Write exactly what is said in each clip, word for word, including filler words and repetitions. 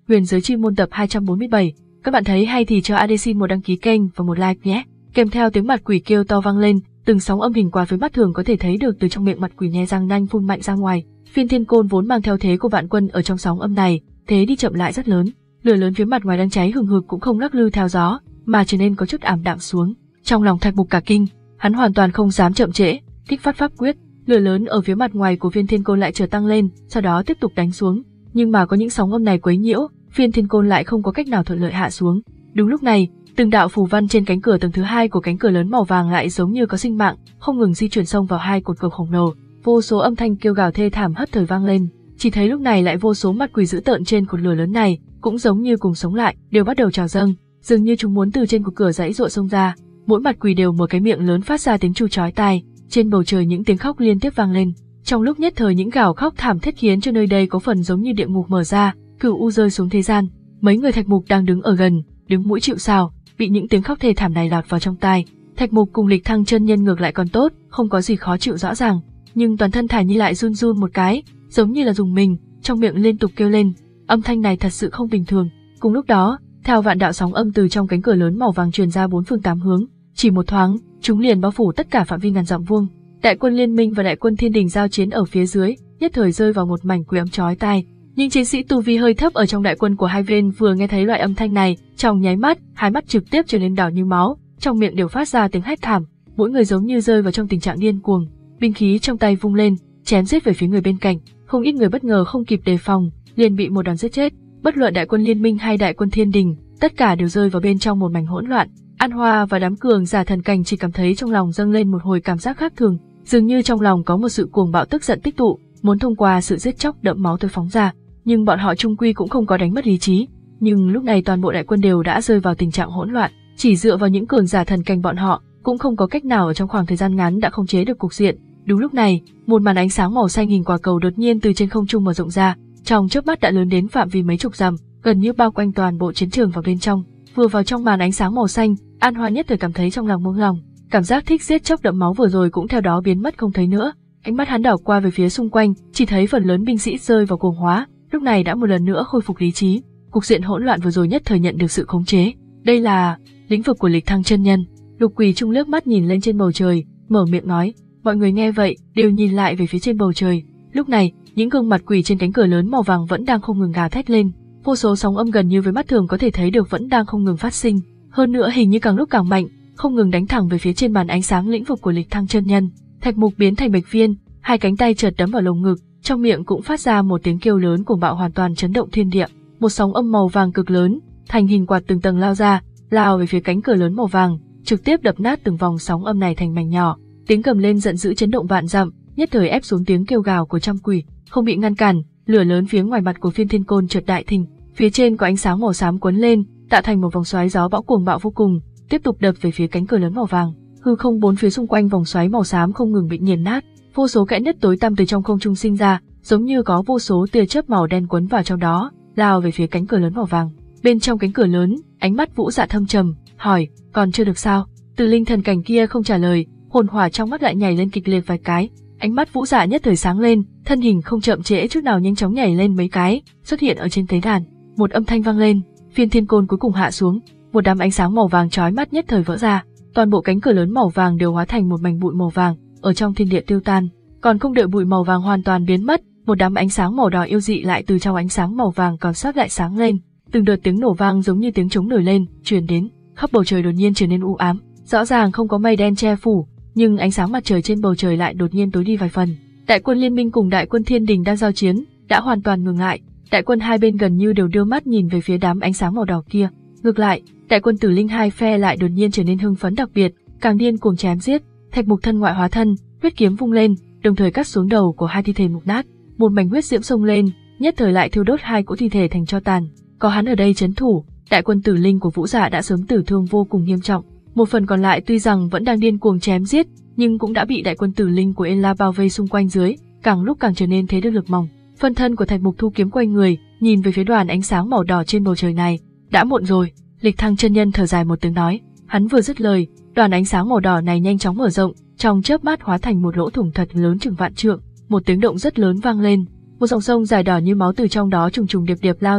Huyền Giới Chi Môn tập hai trăm bốn mươi bảy. Các bạn thấy hay thì cho a đê xin một đăng ký kênh và một like nhé. Kèm theo tiếng mặt quỷ kêu to vang lên, từng sóng âm hình quạt với mắt thường có thể thấy được từ trong miệng mặt quỷ nhe răng nanh phun mạnh ra ngoài. Phiên Thiên Côn vốn mang theo thế của vạn quân ở trong sóng âm này, thế đi chậm lại rất lớn. Lửa lớn phía mặt ngoài đang cháy hừng hực cũng không lắc lư theo gió, mà trở nên có chút ảm đạm xuống. Trong lòng Thạch Mục cả kinh, hắn hoàn toàn không dám chậm trễ, kích phát pháp quyết. Lửa lớn ở phía mặt ngoài của Phiên Thiên Côn lại chợt tăng lên, sau đó tiếp tục đánh xuống. Nhưng mà có những sóng âm này quấy nhiễu, Phiên Thiên Côn lại không có cách nào thuận lợi hạ xuống. Đúng lúc này, từng đạo phù văn trên cánh cửa tầng thứ hai của cánh cửa lớn màu vàng lại giống như có sinh mạng, không ngừng di chuyển xông vào hai cột cửa khổng lồ. Vô số âm thanh kêu gào thê thảm hất thời vang lên. Chỉ thấy lúc này lại vô số mặt quỷ dữ tợn trên cột lửa lớn này, cũng giống như cùng sống lại, đều bắt đầu trào dâng, dường như chúng muốn từ trên cột cửa dãy dụa xông ra. Mỗi mặt quỷ đều mở cái miệng lớn phát ra tiếng chu chói tai, trên bầu trời những tiếng khóc liên tiếp vang lên. Trong lúc nhất thời những gào khóc thảm thiết khiến cho nơi đây có phần giống như địa ngục mở ra, cửu u rơi xuống thế gian. Mấy người Thạch Mục đang đứng ở gần, đứng mũi chịu sào, bị những tiếng khóc thê thảm này lọt vào trong tai. Thạch Mục cùng Lịch Thăng chân nhân ngược lại còn tốt, không có gì khó chịu rõ ràng, nhưng toàn thân Thải Nhi lại run run một cái, giống như là dùng mình, trong miệng liên tục kêu lên. Âm thanh này thật sự không bình thường. Cùng lúc đó, theo vạn đạo sóng âm từ trong cánh cửa lớn màu vàng truyền ra bốn phương tám hướng, chỉ một thoáng, chúng liền bao phủ tất cả phạm vi ngàn dặm vuông. Đại quân Liên Minh và đại quân Thiên Đình giao chiến ở phía dưới, nhất thời rơi vào một mảnh quỷ âm chói tai. Nhưng chiến sĩ tu vi hơi thấp ở trong đại quân của hai bên vừa nghe thấy loại âm thanh này, trong nháy mắt, hai mắt trực tiếp trở nên đỏ như máu, trong miệng đều phát ra tiếng hét thảm, mỗi người giống như rơi vào trong tình trạng điên cuồng. Binh khí trong tay vung lên, chém giết về phía người bên cạnh, không ít người bất ngờ không kịp đề phòng, liền bị một đòn giết chết. Bất luận đại quân Liên Minh hay đại quân Thiên Đình, tất cả đều rơi vào bên trong một mảnh hỗn loạn. An Hoa và đám cường giả thần cảnh chỉ cảm thấy trong lòng dâng lên một hồi cảm giác khác thường, dường như trong lòng có một sự cuồng bạo tức giận tích tụ, muốn thông qua sự giết chóc đẫm máu tươi phóng ra. Nhưng bọn họ chung quy cũng không có đánh mất lý trí. Nhưng lúc này toàn bộ đại quân đều đã rơi vào tình trạng hỗn loạn, chỉ dựa vào những cường giả thần cảnh bọn họ cũng không có cách nào ở trong khoảng thời gian ngắn đã khống chế được cục diện. Đúng lúc này, một màn ánh sáng màu xanh hình quả cầu đột nhiên từ trên không trung mở rộng ra, trong chớp mắt đã lớn đến phạm vi mấy chục dặm, gần như bao quanh toàn bộ chiến trường vào bên trong. Vừa vào trong màn ánh sáng màu xanh, An Hoa nhất thời cảm thấy trong lòng buông lòng, cảm giác thích giết chóc đẫm máu vừa rồi cũng theo đó biến mất không thấy nữa. Ánh mắt hắn đảo qua về phía xung quanh, chỉ thấy phần lớn binh sĩ rơi vào cuồng hóa, lúc này đã một lần nữa khôi phục lý trí. Cục diện hỗn loạn vừa rồi nhất thời nhận được sự khống chế. Đây là lĩnh vực của Lịch Thăng chân nhân. Lục Quỳ Trung liếc mắt nhìn lên trên bầu trời, mở miệng nói. Mọi người nghe vậy đều nhìn lại về phía trên bầu trời. Lúc này, những gương mặt quỷ trên cánh cửa lớn màu vàng vẫn đang không ngừng gào thét lên. Vô số sóng âm gần như với mắt thường có thể thấy được vẫn đang không ngừng phát sinh. Hơn nữa hình như càng lúc càng mạnh, không ngừng đánh thẳng về phía trên màn ánh sáng lĩnh vực của Lịch Thăng chân nhân. Thạch Mục biến thành bạch viên, hai cánh tay chợt đấm vào lồng ngực, trong miệng cũng phát ra một tiếng kêu lớn cuồng bạo hoàn toàn chấn động thiên địa. Một sóng âm màu vàng cực lớn, thành hình quạt từng tầng lao ra, lao về phía cánh cửa lớn màu vàng, trực tiếp đập nát từng vòng sóng âm này thành mảnh nhỏ. Tiếng gầm lên giận dữ chấn động vạn dặm, nhất thời ép xuống tiếng kêu gào của trăm quỷ, không bị ngăn cản. Lửa lớn phía ngoài mặt của Phiên Thiên Côn chợt đại thịnh, phía trên có ánh sáng màu xám cuốn lên, tạo thành một vòng xoáy gió bão cuồng bạo vô cùng, tiếp tục đập về phía cánh cửa lớn màu vàng. Hư không bốn phía xung quanh vòng xoáy màu xám không ngừng bị nghiền nát, vô số kẽ nứt tối tăm từ trong không trung sinh ra, giống như có vô số tia chớp màu đen quấn vào trong đó, lao về phía cánh cửa lớn màu vàng. Bên trong cánh cửa lớn, ánh mắt Vũ Dạ thâm trầm, hỏi, còn chưa được sao? Từ linh thần cảnh kia không trả lời, hồn hỏa trong mắt lại nhảy lên kịch liệt vài cái. Ánh mắt Vũ Dạ nhất thời sáng lên, thân hình không chậm trễ chút nào nhanh chóng nhảy lên mấy cái, xuất hiện ở trên tế đàn. Một âm thanh vang lên, Phiên Thiên Côn cuối cùng hạ xuống, một đám ánh sáng màu vàng chói mắt nhất thời vỡ ra, toàn bộ cánh cửa lớn màu vàng đều hóa thành một mảnh bụi màu vàng, ở trong thiên địa tiêu tan. Còn không đợi bụi màu vàng hoàn toàn biến mất, một đám ánh sáng màu đỏ yêu dị lại từ trong ánh sáng màu vàng còn sót lại sáng lên, từng đợt tiếng nổ vang giống như tiếng trống nổi lên, truyền đến, khắp bầu trời đột nhiên trở nên u ám, rõ ràng không có mây đen che phủ, nhưng ánh sáng mặt trời trên bầu trời lại đột nhiên tối đi vài phần. Đại quân Liên Minh cùng đại quân Thiên Đình đang giao chiến, đã hoàn toàn ngừng lại, đại quân hai bên gần như đều đưa mắt nhìn về phía đám ánh sáng màu đỏ kia. Ngược lại, đại quân Tử Linh hai phe lại đột nhiên trở nên hưng phấn đặc biệt, càng điên cuồng chém giết. Thạch Mục thân ngoại hóa thân, huyết kiếm vung lên, đồng thời cắt xuống đầu của hai thi thể mục nát, một mảnh huyết diễm xông lên, nhất thời lại thiêu đốt hai cỗ thi thể thành tro tàn. Có hắn ở đây trấn thủ, đại quân Tử Linh của Vũ Dạ đã sớm tử thương vô cùng nghiêm trọng. Một phần còn lại tuy rằng vẫn đang điên cuồng chém giết, nhưng cũng đã bị đại quân Tử Linh của Ela bao vây xung quanh dưới, càng lúc càng trở nên thế đơn lực mỏng. Phân thân của Thạch Mục thu kiếm quay người, nhìn về phía đoàn ánh sáng màu đỏ trên bầu trời này. Đã muộn rồi, Lịch Thăng chân nhân thở dài một tiếng nói. Hắn vừa dứt lời, đoàn ánh sáng màu đỏ này nhanh chóng mở rộng, trong chớp mắt hóa thành một lỗ thủng thật lớn chừng vạn trượng. Một tiếng động rất lớn vang lên, một dòng sông dài đỏ như máu từ trong đó trùng trùng điệp điệp lao ra,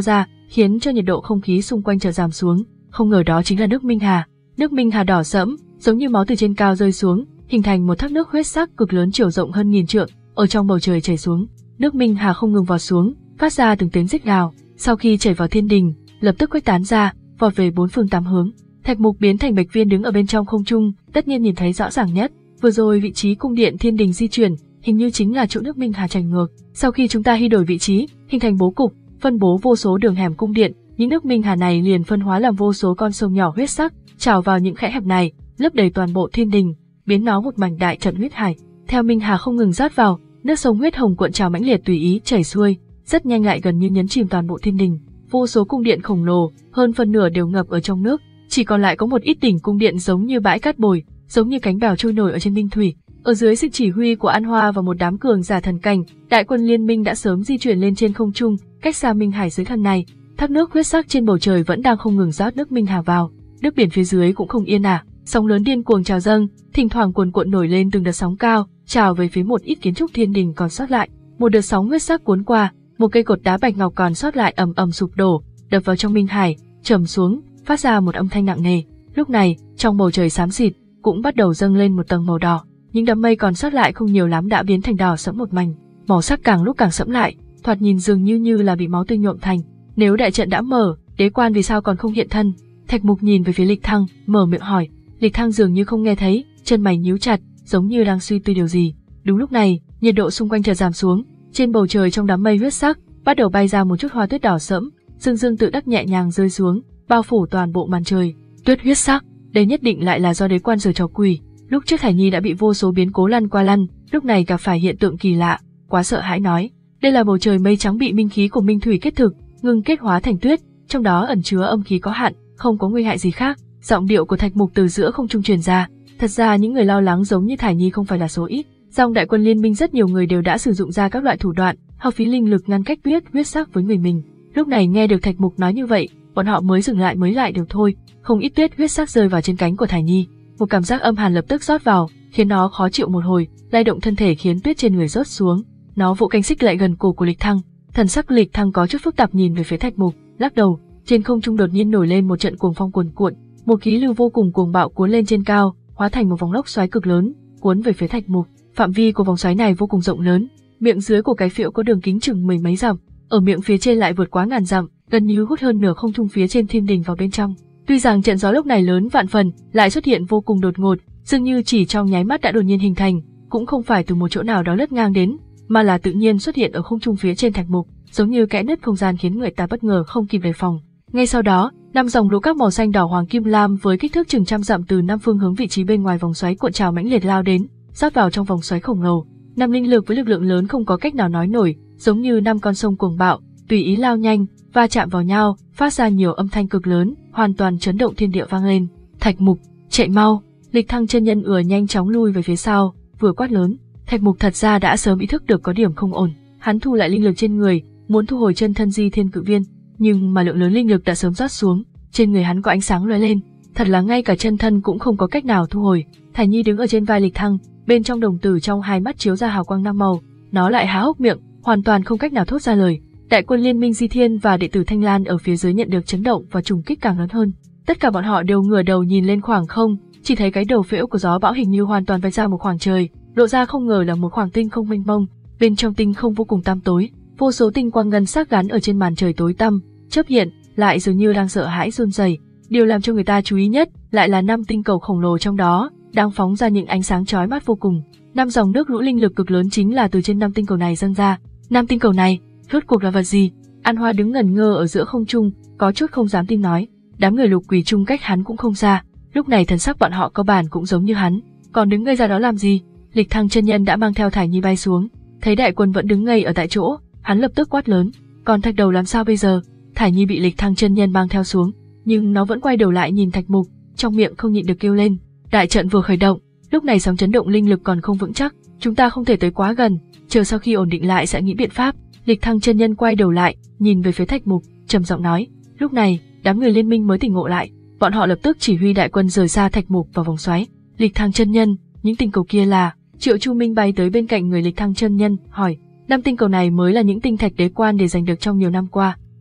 khiến cho nhiệt độ không khí xung quanh chợt giảm xuống. Không ngờ đó chính là nước Minh Hà. Nước Minh Hà đỏ sẫm, giống như máu từ trên cao rơi xuống, hình thành một thác nước huyết sắc cực lớn chiều rộng hơn nghìn trượng, ở trong bầu trời chảy xuống. Nước Minh Hà không ngừng vọt xuống, phát ra từng tiếng rít gào. Sau khi chảy vào thiên đình, lập tức khuếch tán ra, vọt về bốn phương tám hướng. Thạch Mục biến thành Bạch Viên đứng ở bên trong không trung, tất nhiên nhìn thấy rõ ràng nhất. Vừa rồi vị trí cung điện thiên đình di chuyển, hình như chính là chỗ nước Minh Hà chảy ngược. Sau khi chúng ta hy đổi vị trí, hình thành bố cục, phân bố vô số đường hẻm cung điện, những nước Minh Hà này liền phân hóa làm vô số con sông nhỏ huyết sắc, trào vào những kẽ hẹp này, lấp đầy toàn bộ thiên đình, biến nó một mảnh đại trận huyết hải. Theo Minh Hà không ngừng rót vào, nước sông huyết hồng cuộn trào mãnh liệt tùy ý chảy xuôi, rất nhanh lại gần như nhấn chìm toàn bộ thiên đình. Vô số cung điện khổng lồ, hơn phân nửa đều ngập ở trong nước, chỉ còn lại có một ít đỉnh cung điện giống như bãi cát bồi, giống như cánh bèo trôi nổi ở trên minh thủy. Ở dưới sự chỉ huy của An Hoa và một đám cường giả thần cảnh, đại quân liên minh đã sớm di chuyển lên trên không trung, cách xa Minh Hải dưới thần này. Thác nước huyết sắc trên bầu trời vẫn đang không ngừng rót nước Minh Hà vào, nước biển phía dưới cũng không yên ả, sóng lớn điên cuồng trào dâng, thỉnh thoảng cuồn cuộn nổi lên từng đợt sóng cao, trào về phía một ít kiến trúc thiên đình còn sót lại. Một đợt sóng huyết sắc cuốn qua, một cây cột đá bạch ngọc còn sót lại ầm ầm sụp đổ, đập vào trong Minh Hải, trầm xuống, phát ra một âm thanh nặng nề. Lúc này, trong bầu trời xám xịt cũng bắt đầu dâng lên một tầng màu đỏ, những đám mây còn sót lại không nhiều lắm đã biến thành đỏ sẫm một mảnh, màu sắc càng lúc càng sẫm lại, thoạt nhìn dường như như là bị máu tươi nhuộm thành. Nếu đại trận đã mở, đế quan vì sao còn không hiện thân? Thạch Mục nhìn về phía Lịch Thăng, mở miệng hỏi. Lịch Thăng dường như không nghe thấy, chân mày nhíu chặt, giống như đang suy tư điều gì. Đúng lúc này, nhiệt độ xung quanh chợt giảm xuống, trên bầu trời trong đám mây huyết sắc bắt đầu bay ra một chút hoa tuyết đỏ sẫm, dương dương tự đắc nhẹ nhàng rơi xuống, bao phủ toàn bộ màn trời. Tuyết huyết sắc, đây nhất định lại là do đế quan giở trò quỷ. Lúc trước Thải Nhi đã bị vô số biến cố lăn qua lăn, lúc này gặp phải hiện tượng kỳ lạ, quá sợ hãi nói, đây là bầu trời mây trắng bị minh khí của minh thủy kết thực, ngưng kết hóa thành tuyết, trong đó ẩn chứa âm khí có hạn, không có nguy hại gì khác. Giọng điệu của Thạch Mục từ giữa không trung truyền ra. Thật ra những người lo lắng giống như Thải Nhi không phải là số ít, trong đại quân liên minh rất nhiều người đều đã sử dụng ra các loại thủ đoạn, hao phí linh lực ngăn cách tuyết huyết sắc với người mình. Lúc này nghe được Thạch Mục nói như vậy, bọn họ mới dừng lại mới lại được thôi. Không ít tuyết huyết sắc rơi vào trên cánh của Thải Nhi, một cảm giác âm hàn lập tức rót vào, khiến nó khó chịu một hồi, lay động thân thể khiến tuyết trên người rớt xuống. Nó vỗ cánh xích lại gần cổ của Lịch Thăng. Thần sắc Lịch Thăng có chút phức tạp nhìn về phía Thạch Mục, lắc đầu. Trên không trung đột nhiên nổi lên một trận cuồng phong cuồn cuộn, một khí lưu vô cùng cuồng bạo cuốn lên trên cao, hóa thành một vòng lốc xoáy cực lớn, cuốn về phía Thạch Mục. Phạm vi của vòng xoáy này vô cùng rộng lớn, miệng dưới của cái phễu có đường kính chừng mười mấy dặm, ở miệng phía trên lại vượt quá ngàn dặm, gần như hút hơn nửa không trung phía trên thiên đình vào bên trong. Tuy rằng trận gió lúc này lớn vạn phần, lại xuất hiện vô cùng đột ngột, dường như chỉ trong nháy mắt đã đột nhiên hình thành, cũng không phải từ một chỗ nào đó lướt ngang đến, mà là tự nhiên xuất hiện ở không trung phía trên Thạch Mục, giống như kẽ nứt không gian khiến người ta bất ngờ không kịp đề phòng. Ngay sau đó, năm dòng lũ các màu xanh đỏ hoàng kim lam với kích thước chừng trăm dặm từ năm phương hướng vị trí bên ngoài vòng xoáy cuộn trào mãnh liệt lao đến, rót vào trong vòng xoáy khổng lồ. Năm linh lực với lực lượng lớn không có cách nào nói nổi, giống như năm con sông cuồng bạo, tùy ý lao nhanh, va chạm vào nhau, phát ra nhiều âm thanh cực lớn, hoàn toàn chấn động thiên địa vang lên. Thạch Mục, chạy mau! Lịch Thăng chân nhân ừa nhanh chóng lui về phía sau, vừa quát lớn. Thạch Mục thật ra đã sớm ý thức được có điểm không ổn, hắn thu lại linh lực trên người, muốn thu hồi chân thân Di Thiên Cự Viên, nhưng mà lượng lớn linh lực đã sớm rót xuống, trên người hắn có ánh sáng lóe lên, thật là ngay cả chân thân cũng không có cách nào thu hồi. Thải Nhi đứng ở trên vai Lịch Thăng, bên trong đồng tử trong hai mắt chiếu ra hào quang năm màu, nó lại há hốc miệng, hoàn toàn không cách nào thốt ra lời. Đại quân liên minh Di Thiên và đệ tử Thanh Lan ở phía dưới nhận được chấn động và trùng kích càng lớn hơn. Tất cả bọn họ đều ngửa đầu nhìn lên khoảng không, chỉ thấy cái đầu phễu của gió bão hình như hoàn toàn vạch ra một khoảng trời, lộ ra không ngờ là một khoảng tinh không mênh mông, bên trong tinh không vô cùng tăm tối, vô số tinh quang ngân sắc gắn ở trên màn trời tối tăm, chớp hiện, lại dường như đang sợ hãi run rẩy. Điều làm cho người ta chú ý nhất lại là năm tinh cầu khổng lồ trong đó, đang phóng ra những ánh sáng chói mắt vô cùng. Năm dòng nước lũ linh lực cực lớn chính là từ trên năm tinh cầu này dâng ra. Năm tinh cầu này, rốt cuộc là vật gì? An Hoa đứng ngẩn ngơ ở giữa không trung, có chút không dám tin nói. Đám người Lục Quỳ chung cách hắn cũng không xa, lúc này thần sắc bọn họ cơ bản cũng giống như hắn, còn đứng ngây ra đó làm gì? Lịch Thăng chân nhân đã mang theo Thải Nhi bay xuống, thấy đại quân vẫn đứng ngây ở tại chỗ, hắn lập tức quát lớn, còn Thạch Đầu làm sao bây giờ? Thải Nhi bị Lịch Thăng chân nhân mang theo xuống, nhưng nó vẫn quay đầu lại nhìn Thạch Mục, trong miệng không nhịn được kêu lên. Đại trận vừa khởi động, lúc này sóng chấn động linh lực còn không vững chắc, chúng ta không thể tới quá gần, chờ sau khi ổn định lại sẽ nghĩ biện pháp. Lịch Thăng chân nhân quay đầu lại, nhìn về phía Thạch Mục, trầm giọng nói. Lúc này, đám người liên minh mới tỉnh ngộ lại, bọn họ lập tức chỉ huy đại quân rời xa Thạch Mục vào vòng xoáy. Lịch Thăng chân nhân, những tinh cầu kia là? Triệu Chu Minh bay tới bên cạnh người Lịch Thăng chân nhân, hỏi. Năm tinh cầu này mới là những tinh thạch đế quan để giành được trong nhiều năm qua.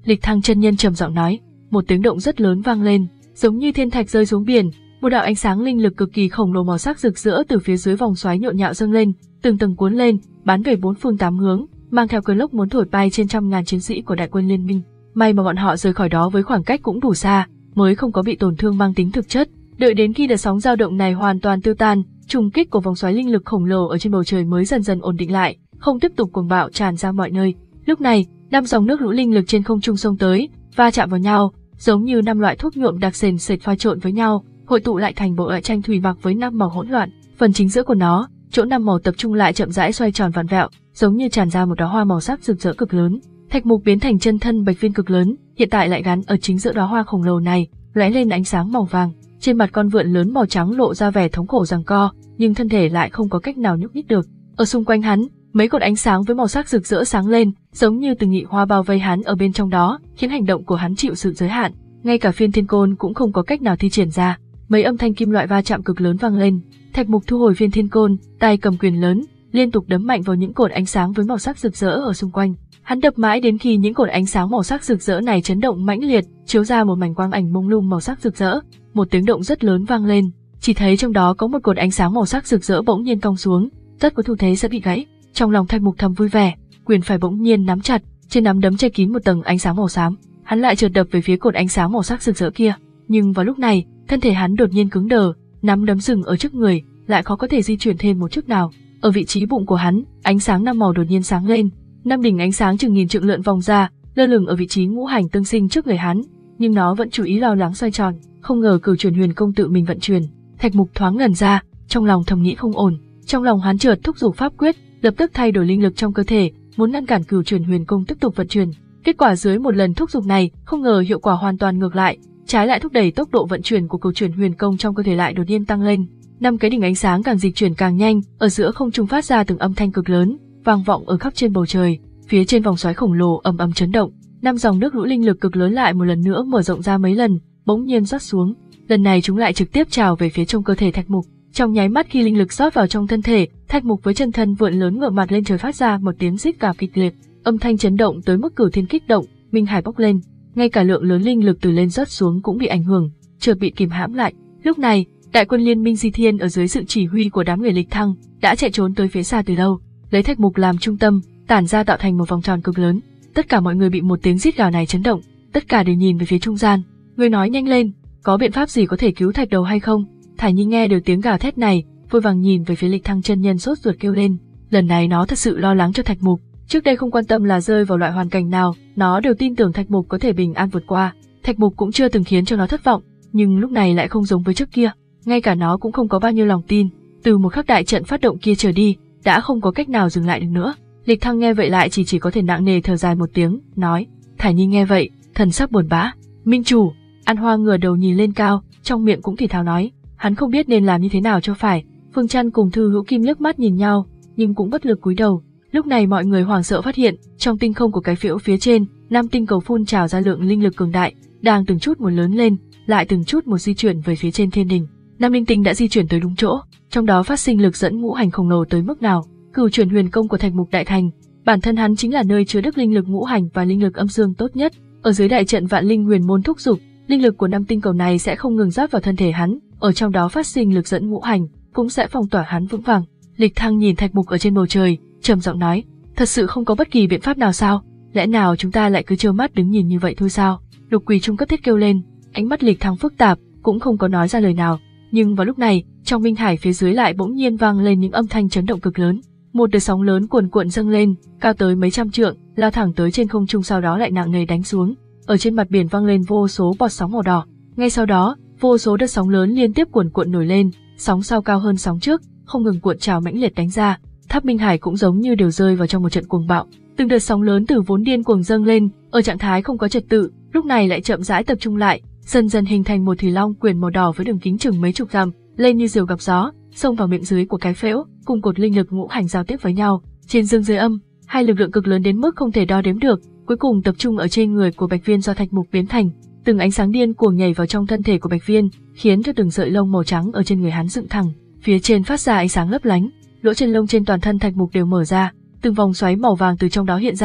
Lịch Thăng chân nhân trầm giọng nói. Một tiếng động rất lớn vang lên, giống như thiên thạch rơi xuống biển. Một đạo ánh sáng linh lực cực kỳ khổng lồ màu sắc rực rỡ từ phía dưới vòng xoáy nhộn nhạo dâng lên, từng tầng cuốn lên, bắn về bốn phương tám hướng, mang theo cơn lốc muốn thổi bay trên trăm ngàn chiến sĩ của đại quân liên minh. May mà bọn họ rời khỏi đó với khoảng cách cũng đủ xa, mới không có bị tổn thương mang tính thực chất. Đợi đến khi đợt sóng dao động này hoàn toàn tiêu tan, trùng kích của vòng xoáy linh lực khổng lồ ở trên bầu trời mới dần dần ổn định lại, không tiếp tục cuồng bạo tràn ra mọi nơi. Lúc này, năm dòng nước lũ linh lực trên không trung xông tới, va chạm vào nhau, giống như năm loại thuốc nhuộm đặc sền sệt pha trộn với nhau, hội tụ lại thành bộ loại tranh thủy mặc với năm màu hỗn loạn. Phần chính giữa của nó, chỗ năm màu tập trung lại chậm rãi xoay tròn vặn vẹo, giống như tràn ra một đóa hoa màu sắc rực rỡ cực lớn. Thạch mục biến thành chân thân bạch viên cực lớn, hiện tại lại gắn ở chính giữa đóa hoa khổng lồ này, lóe lên ánh sáng màu vàng. Trên mặt con vượn lớn màu trắng lộ ra vẻ thống khổ giằng co, nhưng thân thể lại không có cách nào nhúc nhích được. Ở xung quanh hắn, mấy cột ánh sáng với màu sắc rực rỡ sáng lên, giống như từng nhị hoa bao vây hắn ở bên trong đó, khiến hành động của hắn chịu sự giới hạn. Ngay cả phiên thiên côn cũng không có cách nào thi triển ra. Mấy âm thanh kim loại va chạm cực lớn vang lên. Thạch mục thu hồi phiên thiên côn, tay cầm quyền lớn, liên tục đấm mạnh vào những cột ánh sáng với màu sắc rực rỡ ở xung quanh. Hắn đập mãi đến khi những cột ánh sáng màu sắc rực rỡ này chấn động mãnh liệt, chiếu ra một mảnh quang ảnh mông lung màu sắc rực rỡ. Một tiếng động rất lớn vang lên, chỉ thấy trong đó có một cột ánh sáng màu sắc rực rỡ bỗng nhiên cong xuống, tất có thủ thế sẽ bị gãy. Trong lòng Thạch Mục thầm vui vẻ, quyền phải bỗng nhiên nắm chặt, trên nắm đấm che kín một tầng ánh sáng màu xám. Hắn lại chợt đập về phía cột ánh sáng màu sắc rực rỡ kia, nhưng vào lúc này, thân thể hắn đột nhiên cứng đờ, nắm đấm dừng ở trước người, lại khó có thể di chuyển thêm một chút nào. Ở vị trí bụng của hắn, ánh sáng năm màu đột nhiên sáng lên, năm đỉnh ánh sáng chừng nghìn trượng lượn vòng ra, lơ lửng ở vị trí ngũ hành tương sinh trước người hắn, nhưng nó vẫn chú ý lo lắng xoay tròn. Không ngờ Cửu Chuyển Huyền Công tự mình vận chuyển. Thạch Mục thoáng ngẩn ra, trong lòng thầm nghĩ không ổn. Trong lòng hắn chợt thúc giục pháp quyết, lập tức thay đổi linh lực trong cơ thể, muốn ngăn cản Cửu Chuyển Huyền Công tiếp tục vận chuyển. Kết quả dưới một lần thúc giục này, không ngờ hiệu quả hoàn toàn ngược lại, trái lại thúc đẩy tốc độ vận chuyển của Cửu Chuyển Huyền Công trong cơ thể lại đột nhiên tăng lên. Năm cái đỉnh ánh sáng càng dịch chuyển càng nhanh, ở giữa không trung phát ra từng âm thanh cực lớn, vang vọng ở khắp trên bầu trời. Phía trên vòng xoáy khổng lồ ầm ầm chấn động, năm dòng nước lũ linh lực cực lớn lại một lần nữa mở rộng ra mấy lần, bỗng nhiên rót xuống. Lần này chúng lại trực tiếp trào về phía trong cơ thể Thạch Mục. Trong nháy mắt khi linh lực rót vào trong thân thể, Thạch Mục với chân thân vượn lớn ngửa mặt lên trời phát ra một tiếng rít gào kịch liệt, âm thanh chấn động tới mức cửu thiên kích động, minh hải bốc lên, ngay cả lượng lớn linh lực từ lên rót xuống cũng bị ảnh hưởng, chợt bị kìm hãm lại. Lúc này, đại quân liên minh Di Thiên ở dưới sự chỉ huy của đám người Lịch Thăng đã chạy trốn tới phía xa từ lâu, lấy Thạch Mục làm trung tâm, tản ra tạo thành một vòng tròn cực lớn. Tất cả mọi người bị một tiếng rít gào này chấn động, tất cả đều nhìn về phía trung gian. Người nói nhanh lên, có biện pháp gì có thể cứu Thạch Đầu hay không? Thải Nhi nghe được tiếng gào thét này, vội vàng nhìn về phía Lịch Thăng chân nhân sốt ruột kêu lên. Lần này nó thật sự lo lắng cho Thạch Mục. Trước đây không quan tâm là rơi vào loại hoàn cảnh nào, nó đều tin tưởng Thạch Mục có thể bình an vượt qua. Thạch Mục cũng chưa từng khiến cho nó thất vọng, nhưng lúc này lại không giống với trước kia. Ngay cả nó cũng không có bao nhiêu lòng tin. Từ một khắc đại trận phát động kia trở đi, đã không có cách nào dừng lại được nữa. Lịch Thăng nghe vậy lại chỉ chỉ có thể nặng nề thở dài một tiếng, nói. Thải Nhi nghe vậy, thần sắc buồn bã. Minh chủ. An Hoa ngửa đầu nhìn lên cao, trong miệng cũng thì thào nói. Hắn không biết nên làm như thế nào cho phải. Phương Trăn cùng Thư Hữu Kim liếc mắt nhìn nhau, nhưng cũng bất lực cúi đầu. Lúc này mọi người hoảng sợ phát hiện, trong tinh không của cái phễu phía trên, năm tinh cầu phun trào ra lượng linh lực cường đại, đang từng chút một lớn lên, lại từng chút một di chuyển về phía trên thiên đình. Năm linh tinh đã di chuyển tới đúng chỗ, trong đó phát sinh lực dẫn ngũ hành khổng lồ tới mức nào. Cửu Chuyển Huyền Công của Thạch Mục đại thành, bản thân hắn chính là nơi chứa đựng linh lực ngũ hành và linh lực âm dương tốt nhất. Ở dưới đại trận Vạn Linh Huyền Môn thúc dục, linh lực của năm tinh cầu này sẽ không ngừng rót vào thân thể hắn, ở trong đó phát sinh lực dẫn ngũ hành, cũng sẽ phong tỏa hắn vững vàng. Lịch Thăng nhìn Thạch Mục ở trên bầu trời, trầm giọng nói, thật sự không có bất kỳ biện pháp nào sao? Lẽ nào chúng ta lại cứ trơ mắt đứng nhìn như vậy thôi sao? Lục Quỳ trung cấp thiết kêu lên, ánh mắt Lịch Thăng phức tạp, cũng không có nói ra lời nào. Nhưng vào lúc này, trong minh hải phía dưới lại bỗng nhiên vang lên những âm thanh chấn động cực lớn. Một đợt sóng lớn cuồn cuộn dâng lên, cao tới mấy trăm trượng, lao thẳng tới trên không trung, sau đó lại nặng nề đánh xuống. Ở trên mặt biển vang lên vô số bọt sóng màu đỏ. Ngay sau đó, vô số đợt sóng lớn liên tiếp cuồn cuộn nổi lên, sóng sau cao hơn sóng trước, không ngừng cuộn trào mãnh liệt đánh ra. Tháp Minh Hải cũng giống như đều rơi vào trong một trận cuồng bạo. Từng đợt sóng lớn từ vốn điên cuồng dâng lên, ở trạng thái không có trật tự, lúc này lại chậm rãi tập trung lại, dần dần hình thành một thủy long quyển màu đỏ với đường kính chừng mấy chục dặm, lên như diều gặp gió, xông vào miệng dưới của cái phễu, cùng cột linh lực ngũ hành giao tiếp với nhau. Trên dương dưới âm, hai lực lượng cực lớn đến mức không thể đo đếm được, cuối cùng tập trung ở trên người của Bạch Viên do Thạch Mục biến thành. Từng ánh sáng điên cuồng nhảy vào trong thân thể của Bạch Viên, khiến cho từng sợi lông màu trắng ở trên người hắn dựng thẳng, phía trên phát ra ánh sáng lấp lánh, lỗ chân lông trên toàn thân Thạch Mục đều mở ra, từng vòng xoáy màu vàng từ trong đó hiện ra,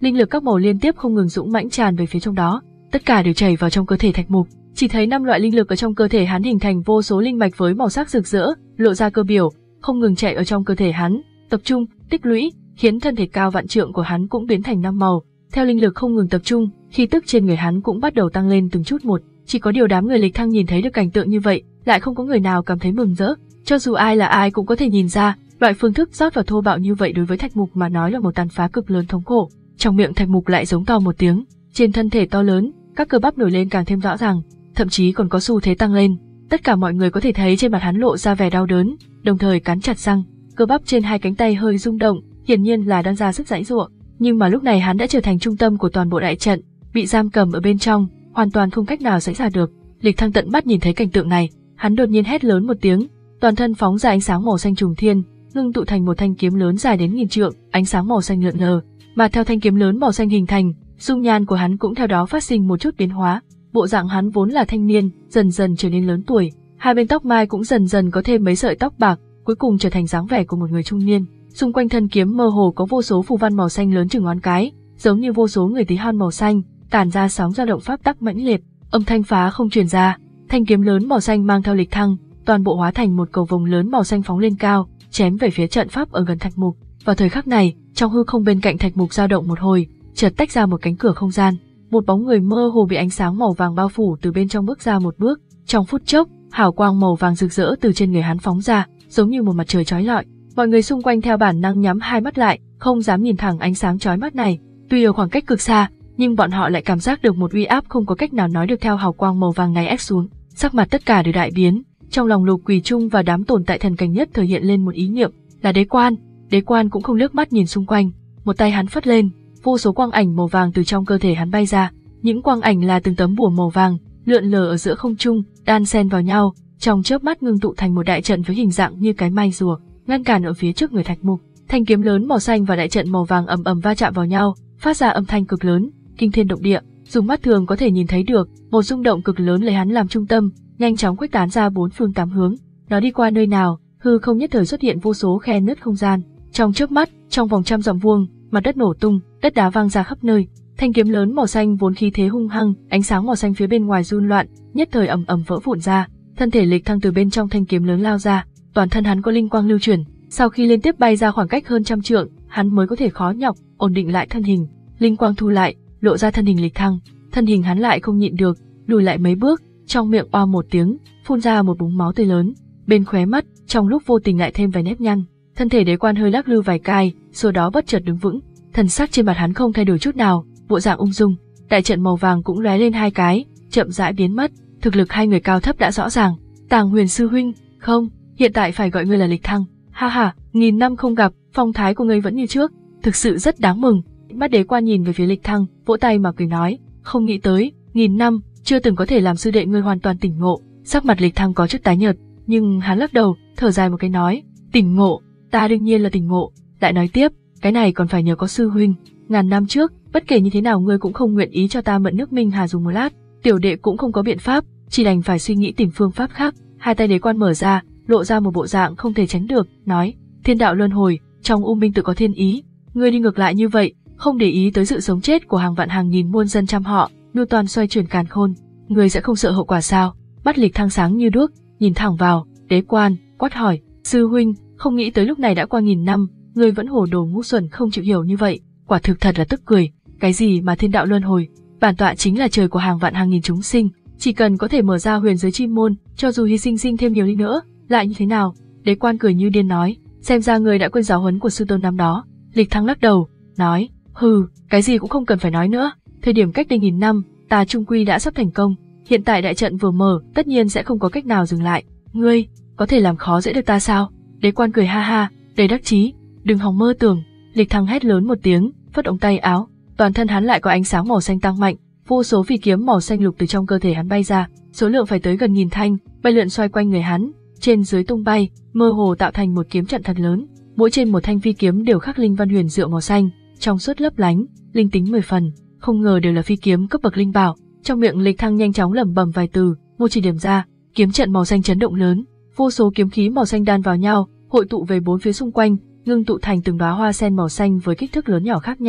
linh lực các màu liên tiếp không ngừng dũng mãnh tràn về phía trong đó, tất cả đều chảy vào trong cơ thể Thạch Mục. Chỉ thấy năm loại linh lực ở trong cơ thể hắn hình thành vô số linh mạch với màu sắc rực rỡ, lộ ra cơ biểu, không ngừng chạy ở trong cơ thể hắn, tập trung, tích lũy, khiến thân thể cao vạn trượng của hắn cũng biến thành năm màu. Theo linh lực không ngừng tập trung, khí tức trên người hắn cũng bắt đầu tăng lên từng chút một. Chỉ có điều đám người Lịch Thăng nhìn thấy được cảnh tượng như vậy, lại không có người nào cảm thấy mừng rỡ. Cho dù ai là ai cũng có thể nhìn ra, loại phương thức rót vào thô bạo như vậy đối với Thạch Mục mà nói là một tàn phá cực lớn thống khổ. Trong miệng Thạch Mục lại giống to một tiếng, trên thân thể to lớn, các cơ bắp nổi lên càng thêm rõ ràng, thậm chí còn có xu thế tăng lên. Tất cả mọi người có thể thấy trên mặt hắn lộ ra vẻ đau đớn, đồng thời cắn chặt răng, cơ bắp trên hai cánh tay hơi rung động, hiển nhiên là đang ra sức giãy giụa. Nhưng mà lúc này hắn đã trở thành trung tâm của toàn bộ đại trận, bị giam cầm ở bên trong, hoàn toàn không cách nào xảy ra được. Lịch Thăng tận mắt nhìn thấy cảnh tượng này, hắn đột nhiên hét lớn một tiếng, toàn thân phóng ra ánh sáng màu xanh trùng thiên, ngưng tụ thành một thanh kiếm lớn dài đến nghìn trượng, ánh sáng màu xanh lượn lờ. Mà theo thanh kiếm lớn màu xanh hình thành, dung nhan của hắn cũng theo đó phát sinh một chút biến hóa. Bộ dạng hắn vốn là thanh niên, dần dần trở nên lớn tuổi, hai bên tóc mai cũng dần dần có thêm mấy sợi tóc bạc, cuối cùng trở thành dáng vẻ của một người trung niên. Xung quanh thân kiếm mơ hồ có vô số phù văn màu xanh lớn chừng ngón cái, giống như vô số người tí hon màu xanh, tản ra sóng dao động pháp tắc mãnh liệt. Âm thanh phá không truyền ra, thanh kiếm lớn màu xanh mang theo Lịch Thăng, toàn bộ hóa thành một cầu vồng lớn màu xanh phóng lên cao, chém về phía trận pháp ở gần Thạch Mục. Vào thời khắc này, trong hư không bên cạnh Thạch Mục dao động một hồi, chợt tách ra một cánh cửa không gian, một bóng người mơ hồ bị ánh sáng màu vàng bao phủ từ bên trong bước ra một bước. Trong phút chốc, hào quang màu vàng rực rỡ từ trên người hắn phóng ra, giống như một mặt trời chói lọi. Mọi người xung quanh theo bản năng nhắm hai mắt lại, không dám nhìn thẳng ánh sáng chói mắt này. Tuy ở khoảng cách cực xa, nhưng bọn họ lại cảm giác được một uy áp không có cách nào nói được theo hào quang màu vàng này ép xuống. Sắc mặt tất cả đều đại biến, trong lòng Lục Quỳ Trung và đám tồn tại thần cảnh nhất thời hiện lên một ý niệm, là Đế Quan. Đế Quan cũng không liếc mắt nhìn xung quanh, một tay hắn phất lên, vô số quang ảnh màu vàng từ trong cơ thể hắn bay ra. Những quang ảnh là từng tấm bùa màu vàng, lượn lờ ở giữa không trung, đan xen vào nhau, trong chớp mắt ngưng tụ thành một đại trận với hình dạng như cái mai rùa, ngăn cản ở phía trước người Thạch Mục. Thanh kiếm lớn màu xanh và đại trận màu vàng ầm ầm va chạm vào nhau, phát ra âm thanh cực lớn, kinh thiên động địa, dùng mắt thường có thể nhìn thấy được, một rung động cực lớn lấy hắn làm trung tâm, nhanh chóng khuếch tán ra bốn phương tám hướng. Nó đi qua nơi nào, hư không nhất thời xuất hiện vô số khe nứt không gian. Trong chớp mắt, trong vòng trăm dặm vuông, mặt đất nổ tung, đất đá văng ra khắp nơi. Thanh kiếm lớn màu xanh vốn khí thế hung hăng, ánh sáng màu xanh phía bên ngoài run loạn, nhất thời ầm ầm vỡ vụn ra. Thân thể Lịch Thăng từ bên trong thanh kiếm lớn lao ra, toàn thân hắn có linh quang lưu chuyển. Sau khi liên tiếp bay ra khoảng cách hơn trăm trượng, hắn mới có thể khó nhọc ổn định lại thân hình. Linh quang thu lại, lộ ra thân hình Lịch Thăng. Thân hình hắn lại không nhịn được, lùi lại mấy bước, trong miệng oa một tiếng, phun ra một búng máu tươi lớn. Bên khóe mắt, trong lúc vô tình lại thêm vài nếp nhăn. Thân thể Đế Quan hơi lắc lư vài cái, sau đó bất chợt đứng vững. Thần sắc trên mặt hắn không thay đổi chút nào, bộ dạng ung dung. Đại trận màu vàng cũng lóe lên hai cái, chậm rãi biến mất. Thực lực hai người cao thấp đã rõ ràng. Tàng Huyền sư huynh, không, hiện tại phải gọi ngươi là Lịch Thăng. Ha ha, nghìn năm không gặp, phong thái của ngươi vẫn như trước, thực sự rất đáng mừng. Mắt Đế Quan nhìn về phía Lịch Thăng, vỗ tay mà cười nói, không nghĩ tới, nghìn năm chưa từng có thể làm sư đệ ngươi hoàn toàn tỉnh ngộ. Sắc mặt Lịch Thăng có chút tái nhợt, nhưng hắn lắc đầu, thở dài một cái nói, tỉnh ngộ, ta đương nhiên là tỉnh ngộ. Lại nói tiếp, cái này còn phải nhờ có sư huynh. Ngàn năm trước, bất kể như thế nào ngươi cũng không nguyện ý cho ta mượn nước Minh Hà dùng một lát, tiểu đệ cũng không có biện pháp, chỉ đành phải suy nghĩ tìm phương pháp khác. Hai tay Đế Quan mở ra, lộ ra một bộ dạng không thể tránh được, nói, thiên đạo luân hồi, trong U Minh tự có thiên ý, ngươi đi ngược lại như vậy, không để ý tới sự sống chết của hàng vạn hàng nghìn muôn dân trăm họ, mưu toàn xoay chuyển càn khôn, ngươi sẽ không sợ hậu quả sao? Mắt Lịch Thăng sáng như đuốc, nhìn thẳng vào Đế Quan, quát hỏi, sư huynh, không nghĩ tới lúc này đã qua nghìn năm, ngươi vẫn hồ đồ ngu xuẩn không chịu hiểu như vậy, quả thực thật là tức cười. Cái gì mà thiên đạo luân hồi, bản tọa chính là trời của hàng vạn hàng nghìn chúng sinh, chỉ cần có thể mở ra huyền giới chi môn, cho dù hy sinh sinh thêm nhiều đi nữa, lại như thế nào? Đế Quan cười như điên nói, xem ra ngươi đã quên giáo huấn của sư tôn năm đó. Lịch Thăng lắc đầu, nói, hừ, cái gì cũng không cần phải nói nữa, thời điểm cách đây nghìn năm, ta trung quy đã sắp thành công, hiện tại đại trận vừa mở, tất nhiên sẽ không có cách nào dừng lại. Ngươi có thể làm khó dễ được ta sao? Đế Quan cười ha ha, đầy đắc chí, đừng hòng mơ tưởng. Lịch Thăng hét lớn một tiếng, phất ống tay áo, toàn thân hắn lại có ánh sáng màu xanh tăng mạnh, vô số phi kiếm màu xanh lục từ trong cơ thể hắn bay ra, số lượng phải tới gần nghìn thanh, bay lượn xoay quanh người hắn, trên dưới tung bay, mơ hồ tạo thành một kiếm trận thật lớn. Mỗi trên một thanh phi kiếm đều khắc linh văn huyền diệu màu xanh, trong suốt lấp lánh, linh tính mười phần, không ngờ đều là phi kiếm cấp bậc linh bảo. Trong miệng Lịch Thăng nhanh chóng lẩm bẩm vài từ, một chỉ điểm ra, kiếm trận màu xanh chấn động lớn, vô số kiếm khí màu xanh đan vào nhau, hội tụ về bốn phía xung quanh, ngưng tụ thành từng đóa hoa sen màu xanh với kích thước lớn nhỏ khác nhau.